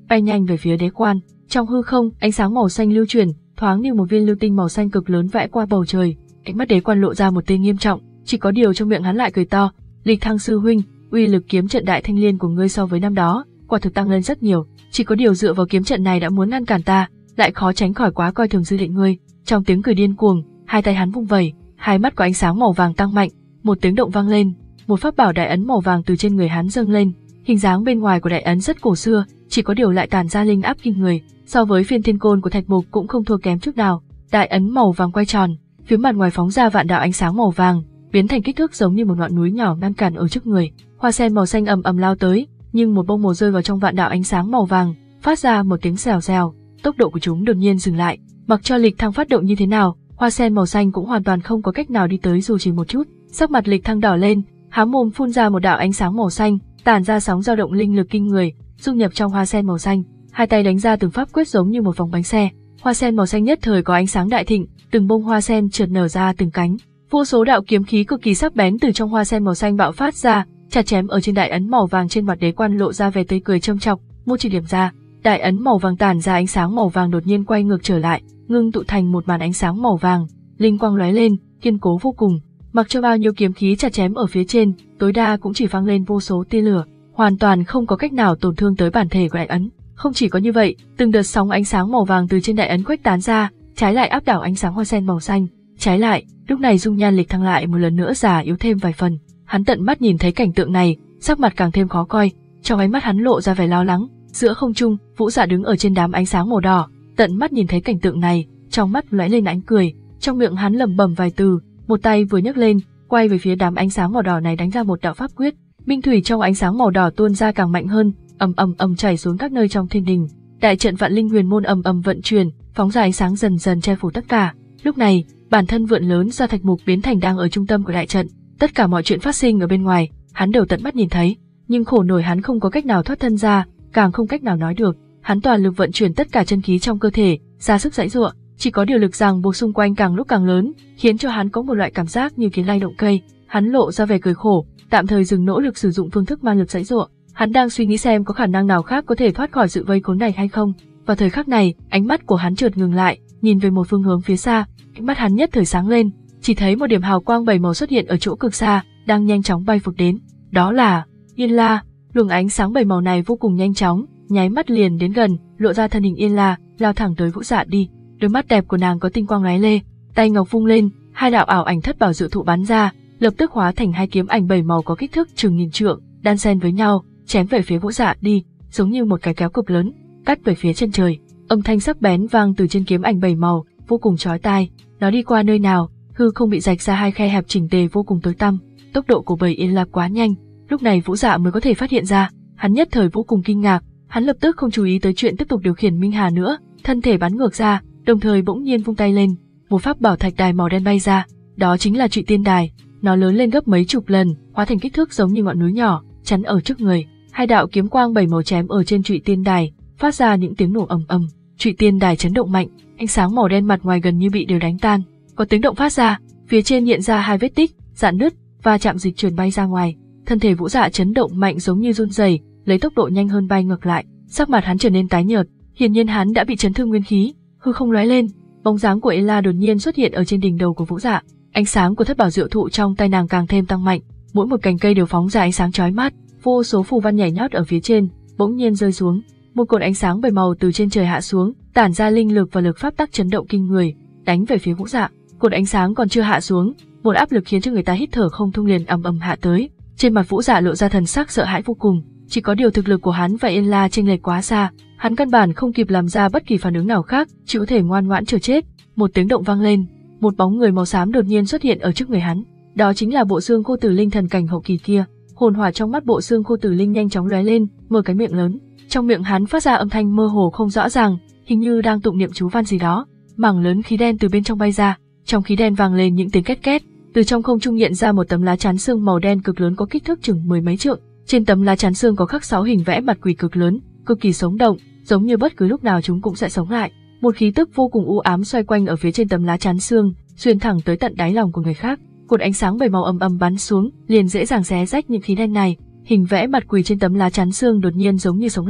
bay nhanh về phía đế quan. Trong hư không, ánh sáng màu xanh lưu chuyển, thoáng như một viên lưu tinh màu xanh cực lớn vẽ qua bầu trời. Ánh mắt đế quan lộ ra một tia nghiêm trọng, chỉ có điều trong miệng hắn lại cười to. Lịch Thăng sư huynh, uy lực kiếm trận Đại Thanh Liên của ngươi so với năm đó, quả thực tăng lên rất nhiều. Chỉ có điều dựa vào kiếm trận này đã muốn ngăn cản ta, lại khó tránh khỏi quá coi thường dư định ngươi. Trong tiếng cười điên cuồng, hai tay hắn vung vẩy, hai mắt có ánh sáng màu vàng tăng mạnh, một tiếng động vang lên, một pháp bảo đại ấn màu vàng từ trên người hắn dâng lên. Hình dáng bên ngoài của đại ấn rất cổ xưa, chỉ có điều lại tản ra linh áp kinh người, so với phiên thiên côn của Thạch Mục cũng không thua kém chút nào. Đại ấn màu vàng quay tròn, phía mặt ngoài phóng ra vạn đạo ánh sáng màu vàng, biến thành kích thước giống như một ngọn núi nhỏ ngăn cản ở trước người. Hoa sen màu xanh ầm ầm lao tới, nhưng một bông màu rơi vào trong vạn đạo ánh sáng màu vàng, phát ra một tiếng xèo xèo, tốc độ của chúng đột nhiên dừng lại. Mặc cho Lịch Thăng phát động như thế nào, hoa sen màu xanh cũng hoàn toàn không có cách nào đi tới dù chỉ một chút. Sắc mặt Lịch Thăng đỏ lên, há mồm phun ra một đạo ánh sáng màu xanh, tản ra sóng dao động linh lực kinh người, dung nhập trong hoa sen màu xanh. Hai tay đánh ra từng pháp quyết giống như một vòng bánh xe. Hoa sen màu xanh nhất thời có ánh sáng đại thịnh, từng bông hoa sen chợt nở ra từng cánh. Vô số đạo kiếm khí cực kỳ sắc bén từ trong hoa sen màu xanh bạo phát ra, chặt chém ở trên đại ấn màu vàng trên mặt đế quan, lộ ra vẻ tươi cười châm chọc. Một chỉ điểm ra, đại ấn màu vàng tản ra ánh sáng màu vàng đột nhiên quay ngược trở lại, ngưng tụ thành một màn ánh sáng màu vàng, linh quang lóe lên, kiên cố vô cùng. Mặc cho bao nhiêu kiếm khí chặt chém ở phía trên, tối đa cũng chỉ vang lên vô số tia lửa, hoàn toàn không có cách nào tổn thương tới bản thể của đại ấn. Không chỉ có như vậy, từng đợt sóng ánh sáng màu vàng từ trên đại ấn khuếch tán ra, trái lại áp đảo ánh sáng hoa sen màu xanh. Trái lại, lúc này dung nhan Lịch Thăng lại một lần nữa già yếu thêm vài phần. Hắn tận mắt nhìn thấy cảnh tượng này, sắc mặt càng thêm khó coi, trong ánh mắt hắn lộ ra vẻ lo lắng. Giữa không trung, Vũ Dạ đứng ở trên đám ánh sáng màu đỏ, tận mắt nhìn thấy cảnh tượng này, trong mắt lóe lên ánh cười, trong miệng hắn lẩm bẩm vài từ, một tay vừa nhấc lên, quay về phía đám ánh sáng màu đỏ này đánh ra một đạo pháp quyết. Minh thủy trong ánh sáng màu đỏ tuôn ra càng mạnh hơn, ầm ầm ầm chảy xuống các nơi trong thiên đình. Đại trận Vạn Linh Huyền Môn ầm ầm vận chuyển, phóng ra ánh sáng dần dần che phủ tất cả. Lúc này, bản thân vượn lớn do Thạch Mục biến thành đang ở trung tâm của đại trận. Tất cả mọi chuyện phát sinh ở bên ngoài, hắn đều tận mắt nhìn thấy, nhưng khổ nổi hắn không có cách nào thoát thân ra, càng không cách nào nói được. Hắn toàn lực vận chuyển tất cả chân khí trong cơ thể, ra sức giãy giụa, chỉ có điều lực ràng buộc xung quanh càng lúc càng lớn, khiến cho hắn có một loại cảm giác như kiến lay động cây. Hắn lộ ra vẻ cười khổ, tạm thời dừng nỗ lực sử dụng phương thức ma lực giãy giụa. Hắn đang suy nghĩ xem có khả năng nào khác có thể thoát khỏi sự vây khốn này hay không. Vào thời khắc này, ánh mắt của hắn chợt ngừng lại, nhìn về một phương hướng phía xa, ánh mắt hắn nhất thời sáng lên, chỉ thấy một điểm hào quang bảy màu xuất hiện ở chỗ cực xa, đang nhanh chóng bay vụt đến. Đó là Yên La. Luồng ánh sáng bảy màu này vô cùng nhanh chóng, nháy mắt liền đến gần, lộ ra thân hình Yên La, lao thẳng tới Vũ Dạ đi. Đôi mắt đẹp của nàng có tinh quang lóe lê, tay ngọc vung lên, hai đạo ảo ảnh thất bảo diệu thụ bắn ra, lập tức hóa thành hai kiếm ảnh bảy màu có kích thước chừng nghìn trượng, đan xen với nhau, chém về phía Vũ Dạ đi, giống như một cái kéo cực lớn, cắt về phía chân trời. Âm thanh sắc bén vang từ trên kiếm ảnh bảy màu, vô cùng chói tai. Nó đi qua nơi nào, hư không bị rạch ra hai khe hẹp chỉnh tề vô cùng tối tăm. Tốc độ của bầy Yên La quá nhanh, lúc này Vũ Dạ mới có thể phát hiện ra. Hắn nhất thời vô cùng kinh ngạc, hắn lập tức không chú ý tới chuyện tiếp tục điều khiển Minh Hà nữa, thân thể bắn ngược ra, đồng thời bỗng nhiên vung tay lên, một pháp bảo thạch đài màu đen bay ra, đó chính là Trụy Tiên Đài. Nó lớn lên gấp mấy chục lần, hóa thành kích thước giống như ngọn núi nhỏ, chắn ở trước người. Hai đạo kiếm quang bảy màu chém ở trên Trụy Tiên Đài, phát ra những tiếng nổ ầm ầm. Trụy Tiên Đài chấn động mạnh, ánh sáng màu đen mặt ngoài gần như bị đều đánh tan. Có tiếng động phát ra, phía trên hiện ra hai vết tích, rạn nứt, và chạm dịch chuyển bay ra ngoài. Thân thể Vũ Dạ chấn động mạnh giống như run rẩy, lấy tốc độ nhanh hơn bay ngược lại. Sắc mặt hắn trở nên tái nhợt, hiển nhiên hắn đã bị chấn thương nguyên khí. Hư không lóe lên, bóng dáng của Ella đột nhiên xuất hiện ở trên đỉnh đầu của Vũ Dạ. Ánh sáng của thất bảo diệu thụ trong tay nàng càng thêm tăng mạnh, mỗi một cành cây đều phóng ra ánh sáng chói mắt, vô số phù văn nhảy nhót ở phía trên, bỗng nhiên rơi xuống. Một cột ánh sáng bảy màu từ trên trời hạ xuống, tản ra linh lực và lực pháp tắc chấn động kinh người, đánh về phía Vũ Dạ. Cột ánh sáng còn chưa hạ xuống, một áp lực khiến cho người ta hít thở không thông liền ầm ầm hạ tới. Trên mặt Vũ Dạ lộ ra thần sắc sợ hãi vô cùng, chỉ có điều thực lực của hắn và Yên La chênh lệch quá xa, hắn căn bản không kịp làm ra bất kỳ phản ứng nào khác, chỉ có thể ngoan ngoãn chờ chết. Một tiếng động vang lên, một bóng người màu xám đột nhiên xuất hiện ở trước người hắn, đó chính là Bộ Xương Khô Tử Linh thần cảnh hậu kỳ kia. Hồn hỏa trong mắt Bộ Xương Khô Tử Linh nhanh chóng lóe lên, mở cái miệng lớn, trong miệng hắn phát ra âm thanh mơ hồ không rõ ràng, hình như đang tụng niệm chú văn gì đó. Mảng lớn khí đen từ bên trong bay ra, trong khí đen vang lên những tiếng két két, từ trong không trung hiện ra một tấm lá chắn xương màu đen cực lớn có kích thước chừng mười mấy trượng. Trên tấm lá chắn xương có khắc sáu hình vẽ mặt quỷ cực lớn, cực kỳ sống động, giống như bất cứ lúc nào chúng cũng sẽ sống lại. Một khí tức vô cùng u ám xoay quanh ở phía trên tấm lá chắn xương, xuyên thẳng tới tận đáy lòng của người khác. Cột ánh sáng bảy màu ầm ầm bắn xuống, liền dễ dàng xé rách những khí đen này. Hình vẽ mặt quỷ trên tấm lá chắn xương đột nhiên giống như sống lại,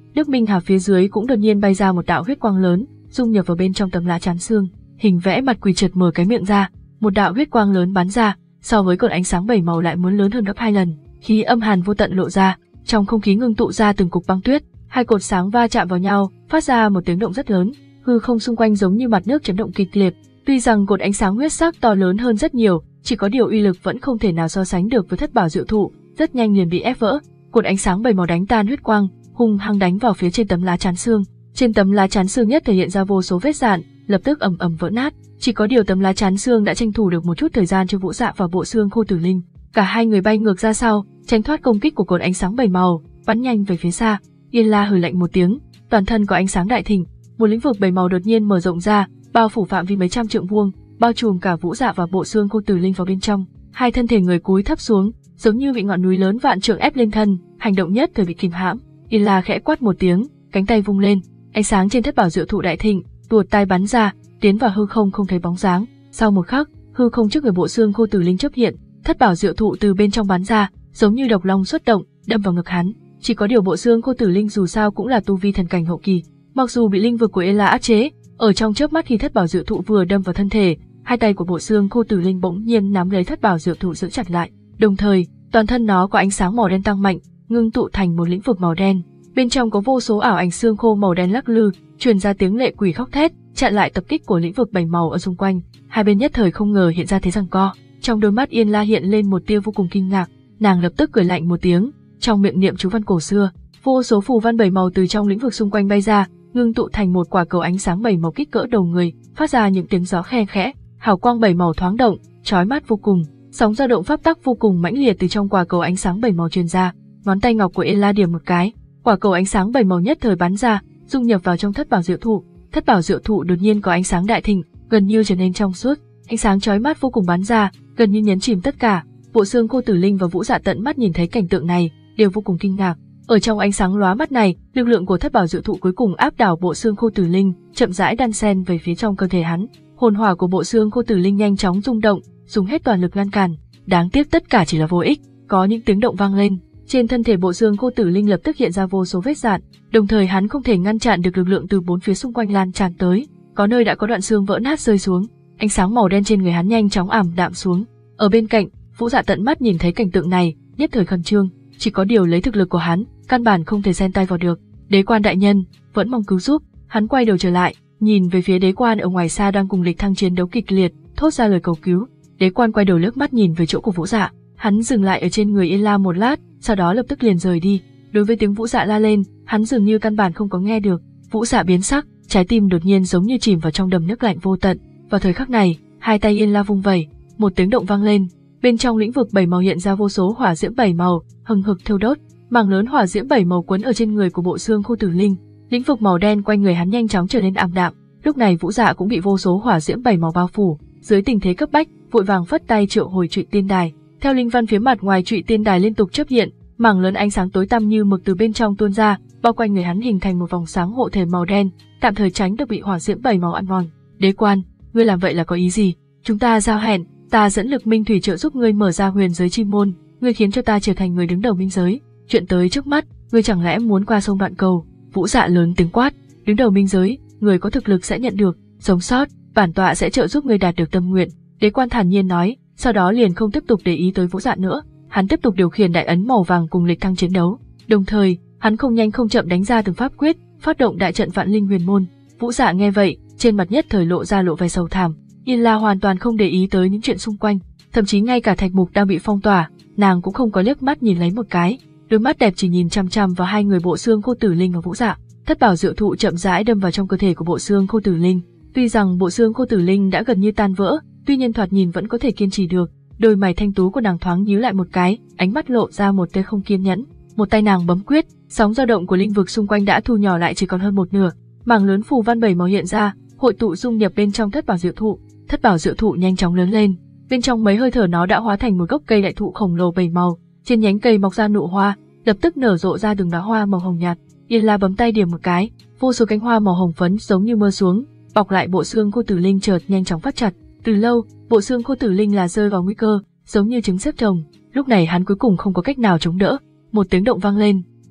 Đức Minh Hà phía dưới cũng đột nhiên bay ra một đạo huyết quang lớn, dung nhập vào bên trong tấm lá chắn xương. Hình vẽ mặt quỷ chợt mở cái miệng ra, một đạo huyết quang lớn bắn ra, so với cột ánh sáng bảy màu lại muốn lớn hơn gấp hai lần. Khí âm hàn vô tận lộ ra, trong không khí ngưng tụ ra từng cục băng tuyết, hai cột sáng va chạm vào nhau, phát ra một tiếng động rất lớn, hư không xung quanh giống như mặt nước chấn động kịch liệt. Tuy rằng cột ánh sáng huyết sắc to lớn hơn rất nhiều, chỉ có điều uy lực vẫn không thể nào so sánh được với thất bảo diệu thụ, rất nhanh liền bị ép vỡ. Cột ánh sáng bảy màu đánh tan huyết quang, hung hăng đánh vào phía trên tấm lá chắn xương. Trên tấm lá chắn xương nhất thể hiện ra vô số vết rạn, lập tức ầm ầm vỡ nát. Chỉ có điều tấm lá chắn xương đã tranh thủ được một chút thời gian cho Vũ Dạ và bộ xương khô tử linh. Cả hai người bay ngược ra sau, tránh thoát công kích của cột ánh sáng bảy màu, bắn nhanh về phía xa. Yên La hừ lạnh một tiếng, toàn thân có ánh sáng đại thịnh, một lĩnh vực bảy màu đột nhiên mở rộng ra, bao phủ phạm vi mấy trăm trượng vuông, bao trùm cả Vũ Dạ và bộ xương khô tử linh vào bên trong. Hai thân thể người cúi thấp xuống, giống như bị ngọn núi lớn vạn trượng ép lên thân, hành động nhất thời bị kìm hãm. Yên La khẽ quát một tiếng, cánh tay vung lên, ánh sáng trên thất bảo diệu thụ đại thịnh, tuột tay bắn ra, tiến vào hư không không thấy bóng dáng. Sau một khắc, hư không trước người bộ xương khô tử linh chớp hiện, thất bảo diệu thụ từ bên trong bắn ra, giống như độc long xuất động, đâm vào ngực hắn. Chỉ có điều bộ xương khô tử linh dù sao cũng là tu vi thần cảnh hậu kỳ, mặc dù bị linh vực của Yên La áp chế, ở trong chớp mắt khi thất bảo diệu thụ vừa đâm vào thân thể, hai tay của bộ xương khô tử linh bỗng nhiên nắm lấy thất bảo diệu thụ giữ chặt lại. Đồng thời, toàn thân nó có ánh sáng màu đen tăng mạnh, ngưng tụ thành một lĩnh vực màu đen. Bên trong có vô số ảo ảnh xương khô màu đen lắc lư, truyền ra tiếng lệ quỷ khóc thét, chặn lại tập kích của lĩnh vực bảy màu ở xung quanh. Hai bên nhất thời không ngờ hiện ra thế giằng co. Trong đôi mắt Yên La hiện lên một tia vô cùng kinh ngạc, nàng lập tức cười lạnh một tiếng, trong miệng niệm chú văn cổ xưa, vô số phù văn bảy màu từ trong lĩnh vực xung quanh bay ra, ngưng tụ thành một quả cầu ánh sáng bảy màu kích cỡ đầu người, phát ra những tiếng gió khe khẽ, hào quang bảy màu thoáng động, chói mắt vô cùng. Sóng dao động pháp tắc vô cùng mãnh liệt từ trong quả cầu ánh sáng bảy màu truyền ra. Ngón tay ngọc của Yên La điểm một cái, quả cầu ánh sáng bảy màu nhất thời bắn ra, dung nhập vào trong thất bảo diệu thụ. Thất bảo diệu thụ đột nhiên có ánh sáng đại thịnh, gần như trở nên trong suốt, ánh sáng chói mắt vô cùng bắn ra, gần như nhấn chìm tất cả. Bộ xương khô tử linh và Vũ Dạ tận mắt nhìn thấy cảnh tượng này, đều vô cùng kinh ngạc. Ở trong ánh sáng lóa mắt này, lực lượng của thất bảo diệu thụ cuối cùng áp đảo bộ xương khô tử linh, chậm rãi đan xen về phía trong cơ thể hắn. Hồn hỏa của bộ xương khô tử linh nhanh chóng rung động, dùng hết toàn lực ngăn cản. Đáng tiếc tất cả chỉ là vô ích, có những tiếng động vang lên. Trên thân thể bộ xương khô tử linh lập tức hiện ra vô số vết rạn, đồng thời hắn không thể ngăn chặn được lực lượng từ bốn phía xung quanh lan tràn tới, có nơi đã có đoạn xương vỡ nát rơi xuống. Ánh sáng màu đen trên người hắn nhanh chóng ảm đạm xuống. Ở bên cạnh, Vũ Dạ tận mắt nhìn thấy cảnh tượng này, nhất thời khẩn trương, chỉ có điều lấy thực lực của hắn, căn bản không thể xen tay vào được. Đế quan đại nhân, vẫn mong cứu giúp. Hắn quay đầu trở lại, nhìn về phía đế quan ở ngoài xa đang cùng Lịch Thăng chiến đấu kịch liệt, thốt ra lời cầu cứu. Đế quan quay đầu liếc mắt nhìn về chỗ của Vũ Dạ, hắn dừng lại ở trên người Yên La một lát, sau đó lập tức liền rời đi. Đối với tiếng Vũ Dạ la lên, hắn dường như căn bản không có nghe được. Vũ Dạ biến sắc, trái tim đột nhiên giống như chìm vào trong đầm nước lạnh vô tận. Vào thời khắc này, hai tay Yên La vung vẩy, một tiếng động vang lên. Bên trong lĩnh vực bảy màu hiện ra vô số hỏa diễm bảy màu, hừng hực thiêu đốt. Mảng lớn hỏa diễm bảy màu quấn ở trên người của bộ xương khô tử linh. Lĩnh vực màu đen quanh người hắn nhanh chóng trở nên ảm đạm. Lúc này Vũ Dạ cũng bị vô số hỏa diễm bảy màu bao phủ. Dưới tình thế cấp bách, vội vàng phất tay triệu hồi Trụy Tiên Đài. Theo linh văn phía mặt ngoài Trụy Tiên Đài liên tục chớp hiện, mảng lớn ánh sáng tối tăm như mực từ bên trong tuôn ra, bao quanh người hắn hình thành một vòng sáng hộ thể màu đen, tạm thời tránh được bị hỏa diễm bảy màu ăn mòn. Đế quan, ngươi làm vậy là có ý gì? Chúng ta giao hẹn, ta dẫn Lực Minh Thủy trợ giúp ngươi mở ra huyền giới chi môn, ngươi khiến cho ta trở thành người đứng đầu minh giới. Chuyện tới trước mắt, ngươi chẳng lẽ muốn qua sông đoạn cầu? Vũ Dạ lớn tiếng quát, đứng đầu minh giới, người có thực lực sẽ nhận được, sống sót, bản tọa sẽ trợ giúp ngươi đạt được tâm nguyện. Đế quan thản nhiên nói, sau đó liền không tiếp tục để ý tới Vũ Dạ nữa. Hắn tiếp tục điều khiển đại ấn màu vàng cùng Lịch Thăng chiến đấu. Đồng thời, hắn không nhanh không chậm đánh ra từng pháp quyết, phát động đại trận Vạn Linh Huyền Môn. Vũ Dạ nghe vậy, trên mặt nhất thời lộ ra lộ vẻ sầu thảm. Yên La hoàn toàn không để ý tới những chuyện xung quanh, thậm chí ngay cả thạch mục đang bị phong tỏa, nàng cũng không có liếc mắt nhìn lấy một cái. Đôi mắt đẹp chỉ nhìn chăm chăm vào hai người bộ xương khô tử linh và Vũ Dạ. Thất bảo diệu thụ chậm rãi đâm vào trong cơ thể của bộ xương khô tử linh. Tuy rằng bộ xương khô tử linh đã gần như tan vỡ, tuy nhiên thoạt nhìn vẫn có thể kiên trì được. Đôi mày thanh tú của nàng thoáng nhíu lại một cái, ánh mắt lộ ra một tia không kiên nhẫn. Một tay nàng bấm quyết, sóng dao động của lĩnh vực xung quanh đã thu nhỏ lại chỉ còn hơn một nửa. Mảng lớn phù văn bảy màu hiện ra, hội tụ dung nhập bên trong thất bảo diệu thụ. Thất bảo diệu thụ nhanh chóng lớn lên, bên trong mấy hơi thở nó đã hóa thành một gốc cây đại thụ khổng lồ bảy màu. Trên nhánh cây mọc ra nụ hoa, lập tức nở rộ ra từng đóa hoa màu hồng nhạt. Yên La bấm tay điểm một cái, vô số cánh hoa màu hồng phấn giống như mưa xuống, bọc lại bộ xương khô tử linh chợt nhanh chóng phát chặt. Từ lâu, bộ xương khô tử linh là rơi vào nguy cơ, giống như trứng xếp chồng. Lúc này hắn cuối cùng không có cách nào chống đỡ. Một tiếng động vang lên,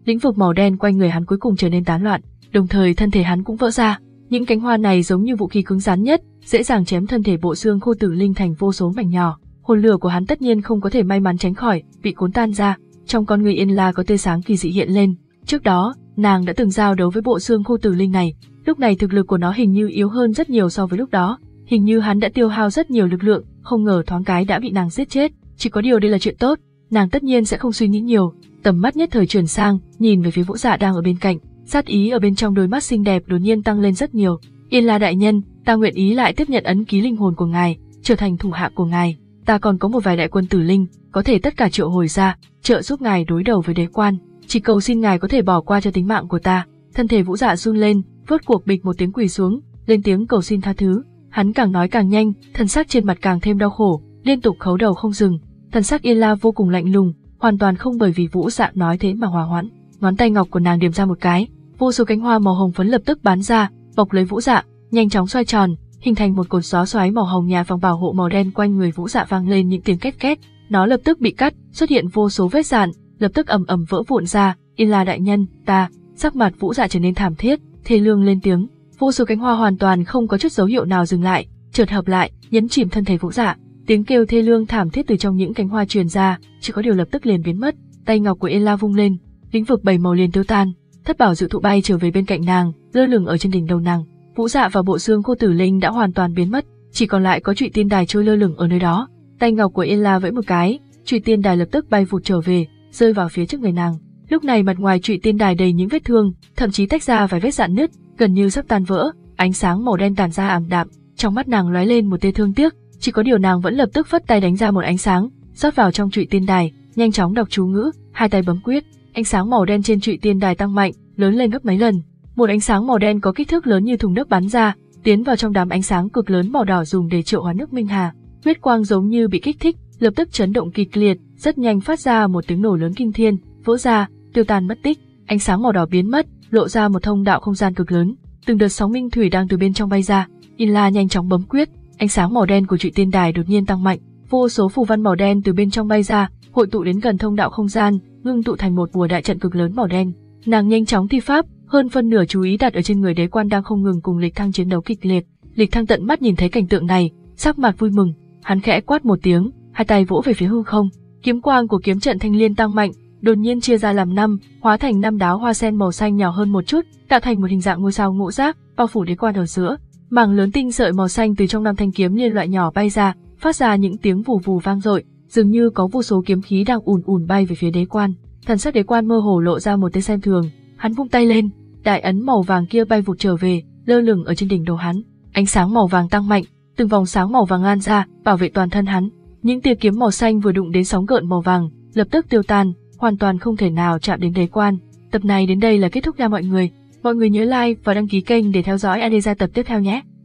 lĩnh vực màu đen quanh người hắn cuối cùng trở nên tán loạn, đồng thời thân thể hắn cũng vỡ ra. Những cánh hoa này giống như vũ khí cứng rắn nhất, dễ dàng chém thân thể bộ xương khô tử linh thành vô số mảnh nhỏ. Hồn lửa của hắn tất nhiên không có thể may mắn tránh khỏi, bị cuốn tan ra. Trong con người Yên La có tia sáng kỳ dị hiện lên. Trước đó, nàng đã từng giao đấu với bộ xương khô tử linh này. Lúc này thực lực của nó hình như yếu hơn rất nhiều so với lúc đó. Hình như hắn đã tiêu hao rất nhiều lực lượng, không ngờ thoáng cái đã bị nàng giết chết. Chỉ có điều đây là chuyện tốt, nàng tất nhiên sẽ không suy nghĩ nhiều. Tầm mắt nhất thời chuyển sang, nhìn về phía Vũ Dạ đang ở bên cạnh. Sát ý ở bên trong đôi mắt xinh đẹp đột nhiên tăng lên rất nhiều. Yên La đại nhân, ta nguyện ý lại tiếp nhận ấn ký linh hồn của ngài, trở thành thủ hạ của ngài. Ta còn có một vài đại quân tử linh, có thể tất cả triệu hồi ra, trợ giúp ngài đối đầu với đế quan. Chỉ cầu xin ngài có thể bỏ qua cho tính mạng của ta. Thân thể Vũ Dạ run lên, rốt cuộc bịch một tiếng quỳ xuống, lên tiếng cầu xin tha thứ. Hắn càng nói càng nhanh, thân xác trên mặt càng thêm đau khổ, liên tục khấu đầu không dừng. Thần sắc Yên La vô cùng lạnh lùng, hoàn toàn không bởi vì Vũ Dạ nói thế mà hòa hoãn. Ngón tay ngọc của nàng điểm ra một cái, vô số cánh hoa màu hồng phấn lập tức bắn ra, bọc lấy Vũ Dạ, nhanh chóng xoay tròn, hình thành một cột gió xoáy màu hồng nhạt vòng bảo hộ màu đen quanh người Vũ Dạ vang lên những tiếng két két. Nó lập tức bị cắt, xuất hiện vô số vết rạn, lập tức ầm ầm vỡ vụn ra. Yên La đại nhân, ta. Sắc mặt Vũ Dạ trở nên thảm thiết, thê lương lên tiếng. Vô số cánh hoa hoàn toàn không có chút dấu hiệu nào dừng lại, chợt hợp lại, nhấn chìm thân thể Vũ Dạ. Tiếng kêu thê lương thảm thiết từ trong những cánh hoa truyền ra, chỉ có điều lập tức liền biến mất. Tay ngọc của Yên La vung lên, lĩnh vực bảy màu liền tiêu tan. Thất bảo dự thụ bay trở về bên cạnh nàng, lơ lửng ở trên đỉnh đầu nàng. Vũ Dạ và bộ xương khô tử linh đã hoàn toàn biến mất, chỉ còn lại có Trụy Tiên Đài trôi lơ lửng ở nơi đó. Tay ngọc của Yên La vẫy một cái, Trụy Tiên Đài lập tức bay vụt trở về, rơi vào phía trước người nàng. Lúc này mặt ngoài Trụy Tiên Đài đầy những vết thương, thậm chí tách ra vài vết rạn nứt, gần như sắp tan vỡ. Ánh sáng màu đen tản ra ảm đạm, trong mắt nàng lóe lên một tia thương tiếc. Chỉ có điều nàng vẫn lập tức phất tay đánh ra một ánh sáng, rót vào trong Trụy Tiên Đài, nhanh chóng đọc chú ngữ, hai tay bấm quyết, ánh sáng màu đen trên Trụy Tiên Đài tăng mạnh, lớn lên gấp mấy lần. Một ánh sáng màu đen có kích thước lớn như thùng nước bắn ra, tiến vào trong đám ánh sáng cực lớn màu đỏ dùng để triệu hoán nước Minh Hà. Huyết quang giống như bị kích thích, lập tức chấn động kịch liệt, rất nhanh phát ra một tiếng nổ lớn kinh thiên, vỡ ra, tiêu tan mất tích. Ánh sáng màu đỏ biến mất, lộ ra một thông đạo không gian cực lớn. Từng đợt sóng minh thủy đang từ bên trong bay ra. Yên La nhanh chóng bấm quyết, ánh sáng màu đen của Trụy Tiên Đài đột nhiên tăng mạnh, vô số phù văn màu đen từ bên trong bay ra, hội tụ đến gần thông đạo không gian, ngưng tụ thành một bùa đại trận cực lớn màu đen. Nàng nhanh chóng thi pháp, hơn phân nửa chú ý đặt ở trên người đế quan đang không ngừng cùng Lịch Thăng chiến đấu kịch liệt. Lịch Thăng tận mắt nhìn thấy cảnh tượng này, sắc mặt vui mừng, hắn khẽ quát một tiếng, hai tay vỗ về phía hư không, kiếm quang của kiếm trận Thanh Liên tăng mạnh, đột nhiên chia ra làm năm, hóa thành năm đóa hoa sen màu xanh nhỏ hơn một chút, tạo thành một hình dạng ngôi sao ngũ giác, bao phủ đế quan ở giữa. Mảng lớn tinh sợi màu xanh từ trong năm thanh kiếm liên loại nhỏ bay ra, phát ra những tiếng vù vù vang dội, dường như có vô số kiếm khí đang ùn ùn bay về phía đế quan. Thần sắc đế quan mơ hồ lộ ra một tia xem thường, hắn vung tay lên, đại ấn màu vàng kia bay vụt trở về, lơ lửng ở trên đỉnh đầu hắn. Ánh sáng màu vàng tăng mạnh, từng vòng sáng màu vàng lan ra, bảo vệ toàn thân hắn. Những tia kiếm màu xanh vừa đụng đến sóng gợn màu vàng, lập tức tiêu tan, hoàn toàn không thể nào chạm đến đế quan. Tập này đến đây là kết thúc nha mọi người. Mọi người nhớ like và đăng ký kênh để theo dõi Adesa tập tiếp theo nhé.